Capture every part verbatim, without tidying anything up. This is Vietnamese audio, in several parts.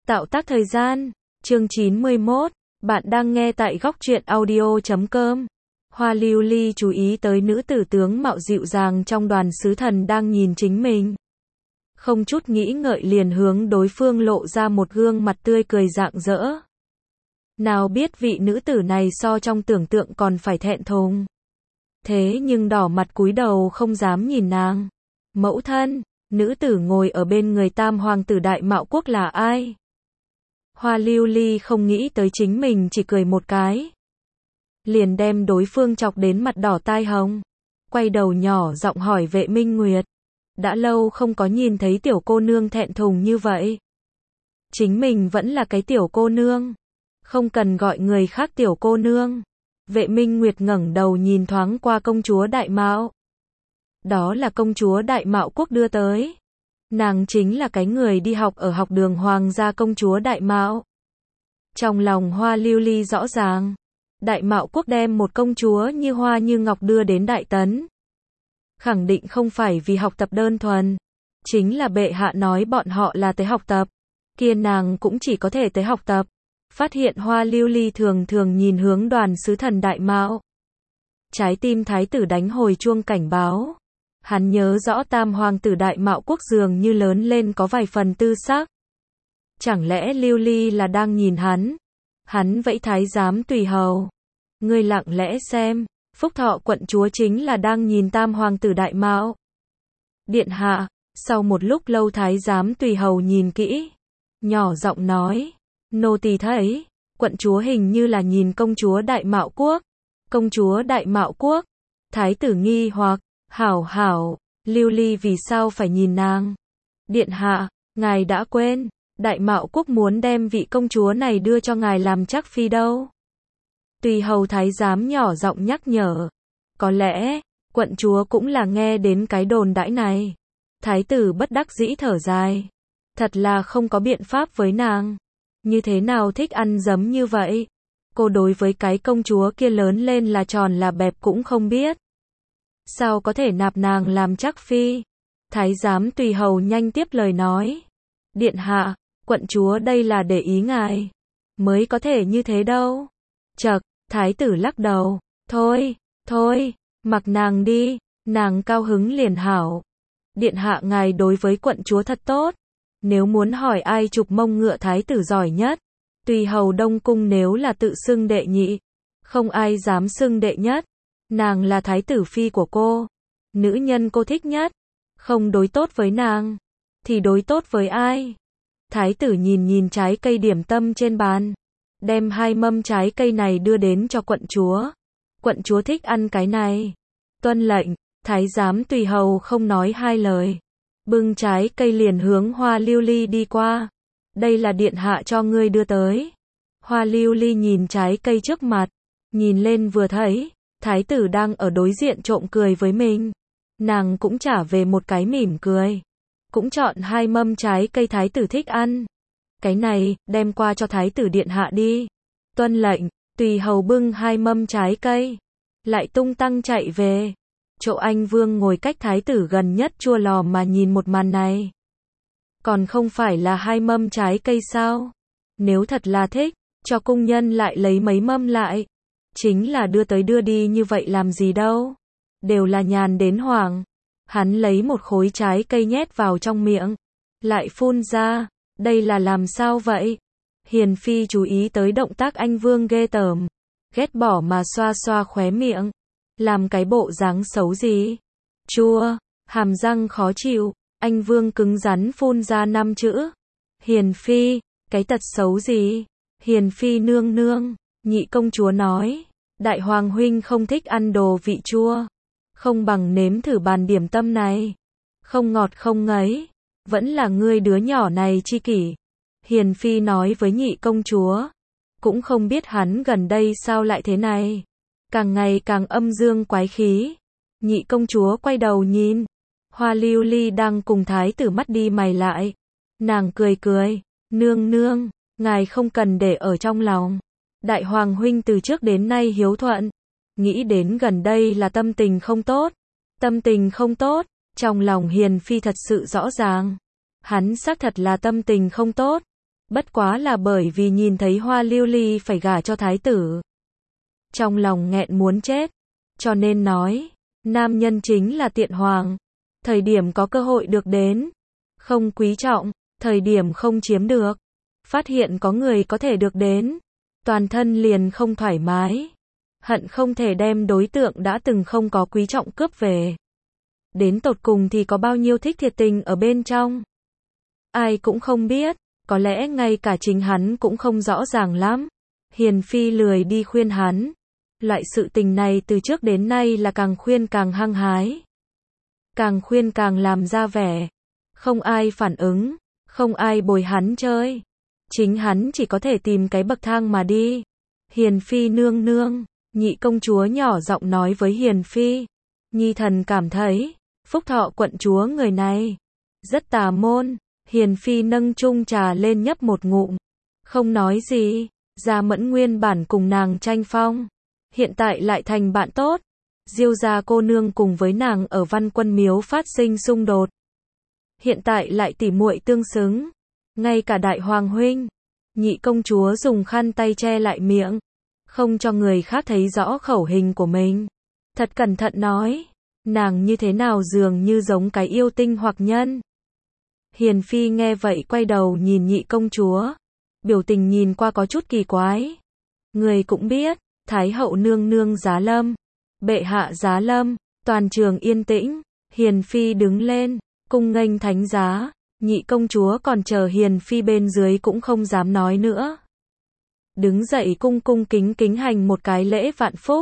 Tạo tác thời gian, chương chín mươi mốt, bạn đang nghe tại góc truyện audio chấm com. Hoa Lưu Ly chú ý tới nữ tử tướng mạo dịu dàng trong đoàn sứ thần đang nhìn chính mình. Không chút nghĩ ngợi liền hướng đối phương lộ ra một gương mặt tươi cười rạng rỡ. Nào biết vị nữ tử này so trong tưởng tượng còn phải thẹn thùng. Thế nhưng đỏ mặt cúi đầu không dám nhìn nàng. Mẫu thân, nữ tử ngồi ở bên người tam hoàng tử Đại Mạo Quốc là ai? Hoa Lưu Ly không nghĩ tới chính mình chỉ cười một cái. Liền đem đối phương chọc đến mặt đỏ tai hồng. Quay đầu nhỏ giọng hỏi Vệ Minh Nguyệt. Đã lâu không có nhìn thấy tiểu cô nương thẹn thùng như vậy. Chính mình vẫn là cái tiểu cô nương. Không cần gọi người khác tiểu cô nương. Vệ Minh Nguyệt ngẩng đầu nhìn thoáng qua công chúa Đại Mạo. Đó là công chúa Đại Mạo Quốc đưa tới. Nàng chính là cái người đi học ở học đường Hoàng gia công chúa Đại Mạo. Trong lòng Hoa Lưu Ly rõ ràng. Đại Mạo Quốc đem một công chúa như hoa như ngọc đưa đến Đại Tấn. Khẳng định không phải vì học tập đơn thuần. Chính là bệ hạ nói bọn họ là tới học tập. Kia nàng cũng chỉ có thể tới học tập. Phát hiện Hoa Lưu Ly thường thường nhìn hướng đoàn sứ thần Đại Mạo. Trái tim thái tử đánh hồi chuông cảnh báo. Hắn nhớ rõ tam hoàng tử Đại Mạo Quốc dường như lớn lên có vài phần tư sắc. Chẳng lẽ Lưu Ly là đang nhìn hắn? Hắn vẫy thái giám tùy hầu. Ngươi lặng lẽ xem, Phúc Thọ quận chúa chính là đang nhìn tam hoàng tử Đại Mạo. Điện hạ, sau một lúc lâu thái giám tùy hầu nhìn kỹ. Nhỏ giọng nói, nô tỳ thấy, quận chúa hình như là nhìn công chúa Đại Mạo Quốc. Công chúa Đại Mạo Quốc, thái tử nghi hoặc. Hảo hảo, Lưu Ly vì sao phải nhìn nàng? Điện hạ, ngài đã quên, Đại Mạo Quốc muốn đem vị công chúa này đưa cho ngài làm chắc phi đâu. Tùy hầu thái giám nhỏ giọng nhắc nhở. Có lẽ, quận chúa cũng là nghe đến cái đồn đãi này. Thái tử bất đắc dĩ thở dài. Thật là không có biện pháp với nàng. Như thế nào thích ăn giấm như vậy? Cô đối với cái công chúa kia lớn lên là tròn là bẹp cũng không biết. Sao có thể nạp nàng làm chắc phi? Thái giám tùy hầu nhanh tiếp lời nói. Điện hạ, quận chúa đây là để ý ngài. Mới có thể như thế đâu. Chậc, thái tử lắc đầu. Thôi, thôi, mặc nàng đi, nàng cao hứng liền hảo. Điện hạ ngài đối với quận chúa thật tốt. Nếu muốn hỏi ai chụp mông ngựa thái tử giỏi nhất. Tùy hầu đông cung nếu là tự xưng đệ nhị. Không ai dám xưng đệ nhất. Nàng là thái tử phi của cô. Nữ nhân cô thích nhất. Không đối tốt với nàng. Thì đối tốt với ai? Thái tử nhìn nhìn trái cây điểm tâm trên bàn. Đem hai mâm trái cây này đưa đến cho quận chúa. Quận chúa thích ăn cái này. Tuân lệnh, thái giám tùy hầu không nói hai lời. Bưng trái cây liền hướng Hoa Lưu Ly đi qua. Đây là điện hạ cho ngươi đưa tới. Hoa Lưu Ly nhìn trái cây trước mặt. Nhìn lên vừa thấy. Thái tử đang ở đối diện trộm cười với mình. Nàng cũng trả về một cái mỉm cười. Cũng chọn hai mâm trái cây thái tử thích ăn. Cái này, đem qua cho thái tử điện hạ đi. Tuân lệnh, tùy hầu bưng hai mâm trái cây. Lại tung tăng chạy về. Chỗ anh vương ngồi cách thái tử gần nhất chua lò mà nhìn một màn này. Còn không phải là hai mâm trái cây sao? Nếu thật là thích, cho cung nhân lại lấy mấy mâm lại. Chính là đưa tới đưa đi như vậy làm gì đâu. Đều là nhàn đến hoảng. Hắn lấy một khối trái cây nhét vào trong miệng. Lại phun ra. Đây là làm sao vậy? Hiền phi chú ý tới động tác anh vương ghê tởm. Ghét bỏ mà xoa xoa khóe miệng. Làm cái bộ dáng xấu gì? Chua. Hàm răng khó chịu. Anh vương cứng rắn phun ra năm chữ. Hiền phi. Cái tật xấu gì? Hiền phi nương nương. Nhị công chúa nói. Đại hoàng huynh không thích ăn đồ vị chua. Không bằng nếm thử bàn điểm tâm này. Không ngọt không ngấy. Vẫn là ngươi đứa nhỏ này chi kỷ. Hiền phi nói với nhị công chúa. Cũng không biết hắn gần đây sao lại thế này. Càng ngày càng âm dương quái khí. Nhị công chúa quay đầu nhìn. Hoa Lưu Ly đang cùng thái tử mắt đi mày lại. Nàng cười cười. Nương nương, ngài không cần để ở trong lòng. Đại hoàng huynh từ trước đến nay hiếu thuận. Nghĩ đến gần đây là tâm tình không tốt. Tâm tình không tốt. Trong lòng hiền phi thật sự rõ ràng. Hắn xác thật là tâm tình không tốt. Bất quá là bởi vì nhìn thấy Hoa Lưu Ly phải gả cho thái tử. Trong lòng nghẹn muốn chết. Cho nên nói, nam nhân chính là tiện hoàng. Thời điểm có cơ hội được đến, không quý trọng, thời điểm không chiếm được. Phát hiện có người có thể được đến, toàn thân liền không thoải mái. Hận không thể đem đối tượng đã từng không có quý trọng cướp về. Đến tột cùng thì có bao nhiêu thích thiệt tình ở bên trong. Ai cũng không biết, có lẽ ngay cả chính hắn cũng không rõ ràng lắm. Hiền Phi lười đi khuyên hắn. Loại sự tình này từ trước đến nay là càng khuyên càng hăng hái. Càng khuyên càng làm ra vẻ. Không ai phản ứng, không ai bồi hắn chơi. Chính hắn chỉ có thể tìm cái bậc thang mà đi. Hiền Phi nương nương, nhị công chúa nhỏ giọng nói với Hiền Phi. Nhi thần cảm thấy, Phúc Thọ quận chúa người này rất tà môn. Hiền Phi nâng chung trà lên nhấp một ngụm. Không nói gì, Gia Mẫn nguyên bản cùng nàng tranh phong. Hiện tại lại thành bạn tốt. Diêu gia cô nương cùng với nàng ở Văn Quân Miếu phát sinh xung đột. Hiện tại lại tỉ muội tương xứng. Ngay cả đại hoàng huynh. Nhị công chúa dùng khăn tay che lại miệng. Không cho người khác thấy rõ khẩu hình của mình. Thật cẩn thận nói. Nàng như thế nào dường như giống cái yêu tinh hoặc nhân. Hiền Phi nghe vậy quay đầu nhìn nhị công chúa. Biểu tình nhìn qua có chút kỳ quái. Người cũng biết, Thái hậu nương nương giá lâm. Bệ hạ giá lâm, toàn trường yên tĩnh. Hiền Phi đứng lên, cung nghênh thánh giá. Nhị công chúa còn chờ Hiền Phi bên dưới cũng không dám nói nữa. Đứng dậy cung cung kính kính hành một cái lễ vạn phúc.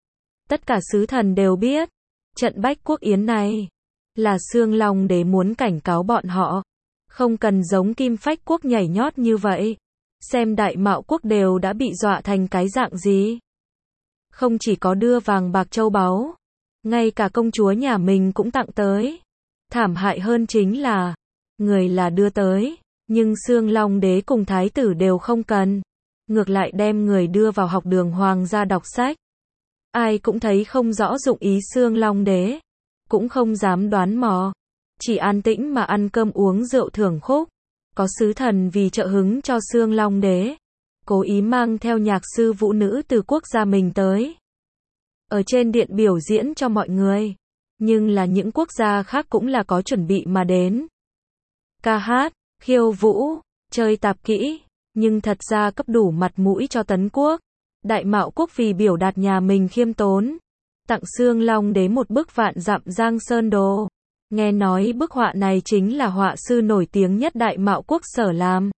Tất cả sứ thần đều biết, trận bách quốc yến này là Xương Long Đế muốn cảnh cáo bọn họ, không cần giống Kim Phách quốc nhảy nhót như vậy. Xem Đại Mạo quốc đều đã bị dọa thành cái dạng gì. Không chỉ có đưa vàng bạc châu báu, ngay cả công chúa nhà mình cũng tặng tới. Thảm hại hơn chính là, người là đưa tới, nhưng Xương Long Đế cùng thái tử đều không cần. Ngược lại đem người đưa vào học đường hoàng gia đọc sách. Ai cũng thấy không rõ dụng ý Xương Long Đế, cũng không dám đoán mò. Chỉ an tĩnh mà ăn cơm uống rượu thưởng khúc. Có sứ thần vì trợ hứng cho Xương Long Đế, cố ý mang theo nhạc sư vũ nữ từ quốc gia mình tới. Ở trên điện biểu diễn cho mọi người. Nhưng là những quốc gia khác cũng là có chuẩn bị mà đến. Ca hát, khiêu vũ, chơi tạp kỹ. Nhưng thật ra cấp đủ mặt mũi cho Tấn quốc. Đại Mạo quốc vì biểu đạt nhà mình khiêm tốn, tặng Xương Long Đế một bức vạn dặm Giang Sơn đồ. Nghe nói bức họa này chính là họa sư nổi tiếng nhất Đại Mạo quốc sở làm.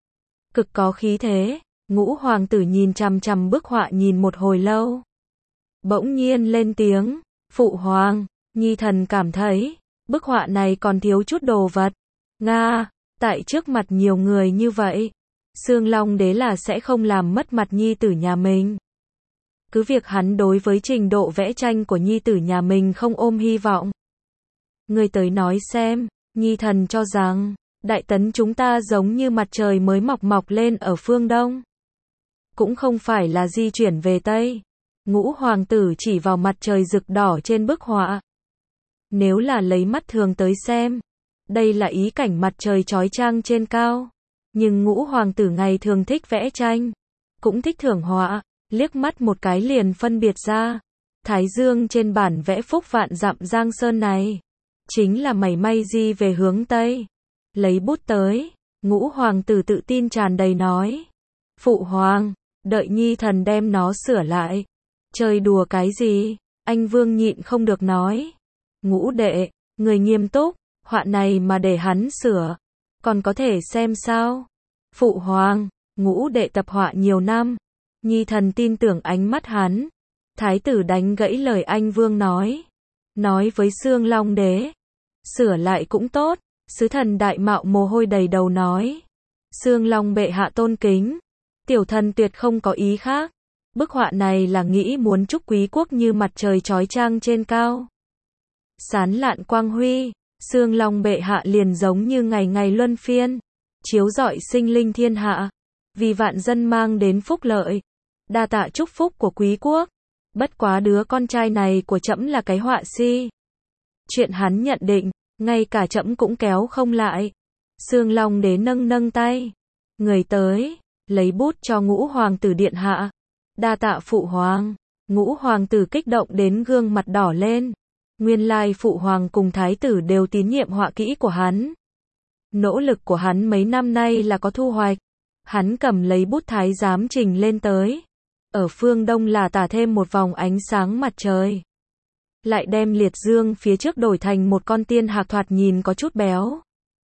Cực có khí thế. Ngũ hoàng tử nhìn chằm chằm bức họa nhìn một hồi lâu. Bỗng nhiên lên tiếng. Phụ hoàng, nhi thần cảm thấy, bức họa này còn thiếu chút đồ vật. Nga, tại trước mặt nhiều người như vậy, Xương Long Đế là sẽ không làm mất mặt nhi tử nhà mình. Cứ việc hắn đối với trình độ vẽ tranh của nhi tử nhà mình không ôm hy vọng. Người tới nói xem, nhi thần cho rằng, Đại Tấn chúng ta giống như mặt trời mới mọc mọc lên ở phương Đông. Cũng không phải là di chuyển về Tây. Ngũ hoàng tử chỉ vào mặt trời rực đỏ trên bức họa. Nếu là lấy mắt thường tới xem, đây là ý cảnh mặt trời chói chang trên cao. Nhưng ngũ hoàng tử ngày thường thích vẽ tranh, cũng thích thưởng họa, liếc mắt một cái liền phân biệt ra. Thái dương trên bản vẽ phúc vạn dặm Giang Sơn này, chính là mảy may di về hướng Tây. Lấy bút tới, ngũ hoàng tử tự tin tràn đầy nói. Phụ hoàng, đợi nhi thần đem nó sửa lại. Chơi đùa cái gì? Anh Vương nhịn không được nói. Ngũ đệ, người nghiêm túc, họa này mà để hắn sửa, còn có thể xem sao? Phụ hoàng, ngũ đệ tập họa nhiều năm, nhi thần tin tưởng ánh mắt hắn. Thái tử đánh gãy lời anh Vương nói. Nói với Xương Long Đế, sửa lại cũng tốt. Sứ thần Đại Mạo mồ hôi đầy đầu nói. Xương Long bệ hạ tôn kính, tiểu thần tuyệt không có ý khác. Bức họa này là nghĩ muốn chúc quý quốc như mặt trời chói chang trên cao, sán lạn quang huy. Xương Long bệ hạ liền giống như ngày ngày luân phiên, chiếu rọi sinh linh thiên hạ, vì vạn dân mang đến phúc lợi. Đa tạ chúc phúc của quý quốc. Bất quá đứa con trai này của trẫm là cái họa si. Chuyện hắn nhận định, ngay cả trẫm cũng kéo không lại. Xương Long Đế nâng nâng tay. Người tới, lấy bút cho Ngũ hoàng tử điện hạ. Đa tạ phụ hoàng. Ngũ hoàng tử kích động đến gương mặt đỏ lên. Nguyên lai phụ hoàng cùng thái tử đều tín nhiệm họa kỹ của hắn. Nỗ lực của hắn mấy năm nay là có thu hoạch. Hắn cầm lấy bút thái giám trình lên tới. Ở phương đông là tả thêm một vòng ánh sáng mặt trời. Lại đem liệt dương phía trước đổi thành một con tiên hạc thoạt nhìn có chút béo.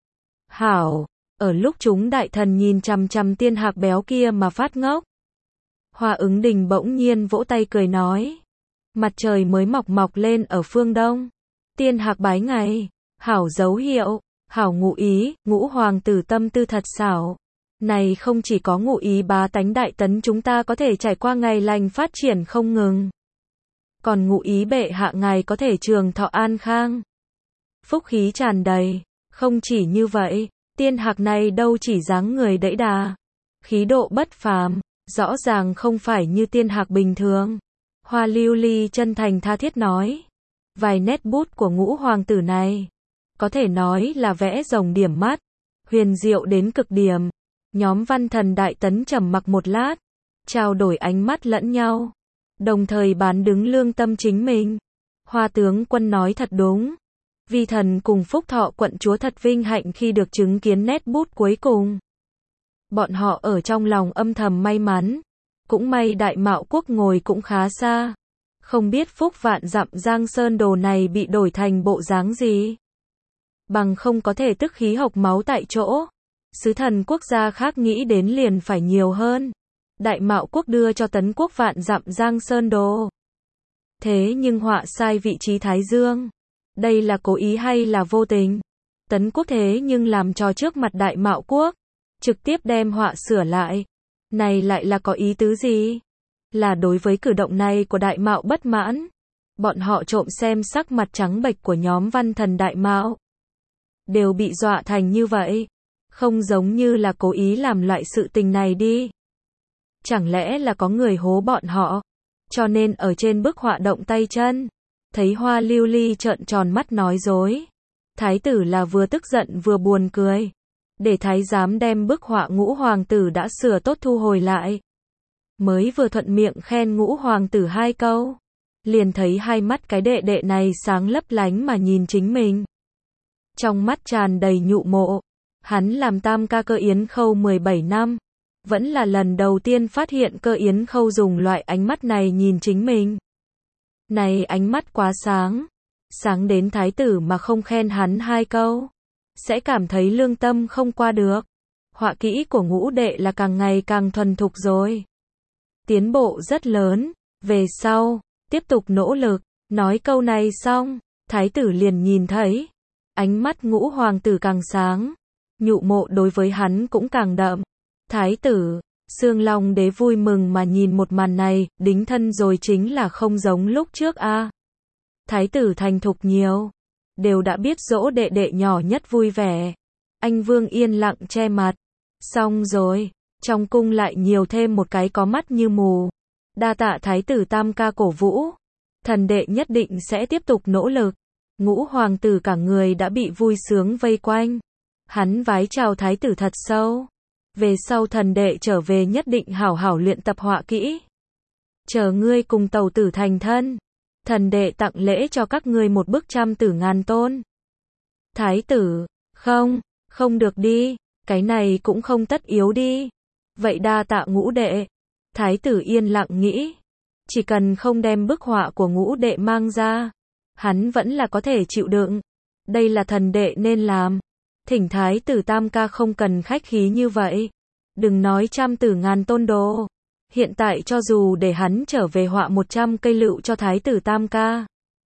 Hảo, ở lúc chúng đại thần nhìn chằm chằm tiên hạc béo kia mà phát ngốc. Hoa ứng đình bỗng nhiên vỗ tay cười nói. Mặt trời mới mọc mọc lên ở phương đông. Tiên hạc bái ngày. Hảo dấu hiệu. Hảo ngụ ý. Ngũ hoàng tử tâm tư thật xảo. Này không chỉ có ngụ ý bá tánh đại tấn chúng ta có thể trải qua ngày lành phát triển không ngừng. Còn ngụ ý bệ hạ ngài có thể trường thọ an khang. Phúc khí tràn đầy. Không chỉ như vậy, tiên hạc này đâu chỉ dáng người đẫy đà. Khí độ bất phàm, rõ ràng không phải như tiên hạc bình thường. Hoa Lưu Ly chân thành tha thiết nói. Vài nét bút của ngũ hoàng tử này, có thể nói là vẽ rồng điểm mắt, huyền diệu đến cực điểm. Nhóm văn thần đại tấn trầm mặc một lát, trao đổi ánh mắt lẫn nhau, đồng thời bán đứng lương tâm chính mình. Hoa tướng quân nói thật đúng. Vi thần cùng Phúc Thọ quận chúa thật vinh hạnh khi được chứng kiến nét bút cuối cùng. Bọn họ ở trong lòng âm thầm may mắn. Cũng may Đại Mạo quốc ngồi cũng khá xa. Không biết phúc vạn dặm Giang Sơn đồ này bị đổi thành bộ dáng gì. Bằng không có thể tức khí hộc máu tại chỗ. Sứ thần quốc gia khác nghĩ đến liền phải nhiều hơn. Đại Mạo quốc đưa cho Tấn quốc vạn dặm Giang Sơn đồ. Thế nhưng họa sai vị trí Thái Dương. Đây là cố ý hay là vô tình? Tấn quốc thế nhưng làm trò trước mặt Đại Mạo quốc. Trực tiếp đem họa sửa lại. Này lại là có ý tứ gì? Là đối với cử động này của Đại Mạo bất mãn. Bọn họ trộm xem sắc mặt trắng bệch của nhóm văn thần Đại Mạo. Đều bị dọa thành như vậy. Không giống như là cố ý làm loại sự tình này đi. Chẳng lẽ là có người hố bọn họ? Cho nên ở trên bức họa động tay chân. Thấy Hoa Lưu Ly trợn tròn mắt nói dối. Thái tử là vừa tức giận vừa buồn cười. Để thái giám đem bức họa ngũ hoàng tử đã sửa tốt thu hồi lại. Mới vừa thuận miệng khen ngũ hoàng tử hai câu. Liền thấy hai mắt cái đệ đệ này sáng lấp lánh mà nhìn chính mình. Trong mắt tràn đầy nhụ mộ. Hắn làm tam ca Cơ Yến Khâu mười bảy năm. Vẫn là lần đầu tiên phát hiện Cơ Yến Khâu dùng loại ánh mắt này nhìn chính mình. Này ánh mắt quá sáng. Sáng đến thái tử mà không khen hắn hai câu. Sẽ cảm thấy lương tâm không qua được. Họa kỹ của ngũ đệ là càng ngày càng thuần thục rồi. Tiến bộ rất lớn. Về sau, tiếp tục nỗ lực. Nói câu này xong, thái tử liền nhìn thấy. Ánh mắt ngũ hoàng tử càng sáng. Nhụ mộ đối với hắn cũng càng đậm. Thái tử, Xương Long đế vui mừng mà nhìn một màn này, đính thân rồi chính là không giống lúc trước a. À. Thái tử thành thục nhiều. Đều đã biết dỗ đệ đệ nhỏ nhất vui vẻ. Anh Vương yên lặng che mặt. Xong rồi, trong cung lại nhiều thêm một cái có mắt như mù. Đa tạ thái tử tam ca cổ vũ. Thần đệ nhất định sẽ tiếp tục nỗ lực. Ngũ hoàng tử cả người đã bị vui sướng vây quanh. Hắn vái chào thái tử thật sâu. Về sau thần đệ trở về nhất định hảo hảo luyện tập họa kỹ. Chờ ngươi cùng tàu tử thành thân. Thần đệ tặng lễ cho các ngươi một bức trăm tử ngàn tôn. Thái tử, không, không được đi, cái này cũng không tất yếu đi. Vậy đa tạ ngũ đệ. Thái tử yên lặng nghĩ. Chỉ cần không đem bức họa của ngũ đệ mang ra. Hắn vẫn là có thể chịu đựng. Đây là thần đệ nên làm. Thỉnh thái tử tam ca không cần khách khí như vậy. Đừng nói trăm tử ngàn tôn đồ. Hiện tại cho dù để hắn trở về họa một trăm cây lựu cho thái tử tam ca.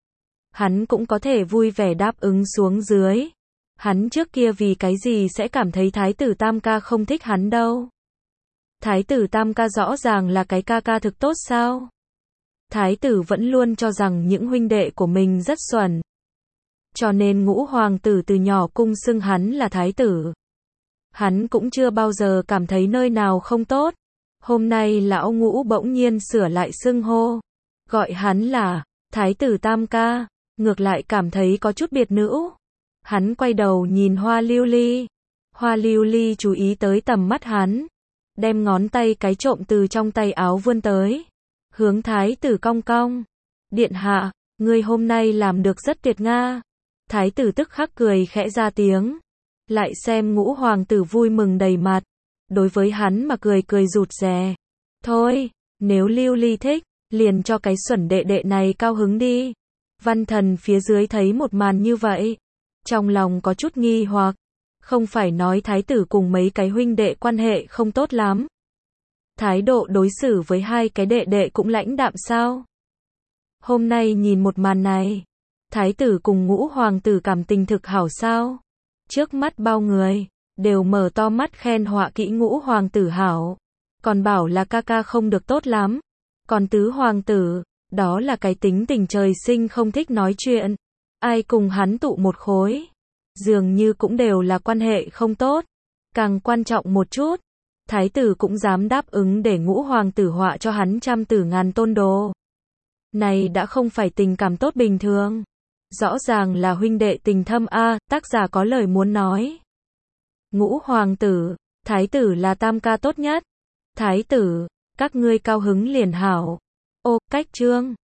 Hắn cũng có thể vui vẻ đáp ứng xuống dưới. Hắn trước kia vì cái gì sẽ cảm thấy thái tử tam ca không thích hắn đâu. Thái tử tam ca rõ ràng là cái ca ca thực tốt sao. Thái tử vẫn luôn cho rằng những huynh đệ của mình rất xuẩn. Cho nên ngũ hoàng tử từ nhỏ cung xưng hắn là thái tử. Hắn cũng chưa bao giờ cảm thấy nơi nào không tốt. Hôm nay lão ngũ bỗng nhiên sửa lại xưng hô. Gọi hắn là thái tử tam ca. Ngược lại cảm thấy có chút biệt nữ. Hắn quay đầu nhìn Hoa Lưu Ly. Hoa Lưu Ly chú ý tới tầm mắt hắn, đem ngón tay cái trộm từ trong tay áo vươn tới, hướng thái tử cong cong. Điện hạ, ngươi hôm nay làm được rất tuyệt nga. Thái tử tức khắc cười khẽ ra tiếng, lại xem ngũ hoàng tử vui mừng đầy mặt, đối với hắn mà cười cười rụt rè. Thôi, nếu Lưu Ly thích, liền cho cái xuẩn đệ đệ này cao hứng đi. Văn Thần phía dưới thấy một màn như vậy, trong lòng có chút nghi hoặc, không phải nói thái tử cùng mấy cái huynh đệ quan hệ không tốt lắm. Thái độ đối xử với hai cái đệ đệ cũng lãnh đạm sao? Hôm nay nhìn một màn này, thái tử cùng ngũ hoàng tử cảm tình thực hảo sao? Trước mắt bao người, đều mở to mắt khen họa kỹ ngũ hoàng tử hảo, còn bảo là ca ca không được tốt lắm. Còn tứ hoàng tử, đó là cái tính tình trời sinh không thích nói chuyện. Ai cùng hắn tụ một khối, dường như cũng đều là quan hệ không tốt. Càng quan trọng một chút, thái tử cũng dám đáp ứng để ngũ hoàng tử họa cho hắn trăm tử ngàn tôn đồ. Này đã không phải tình cảm tốt bình thường. Rõ ràng là huynh đệ tình thâm a, tác giả có lời muốn nói. Ngũ hoàng tử, thái tử là tam ca tốt nhất. Thái tử, các ngươi cao hứng liền hảo. Ô, cách chương.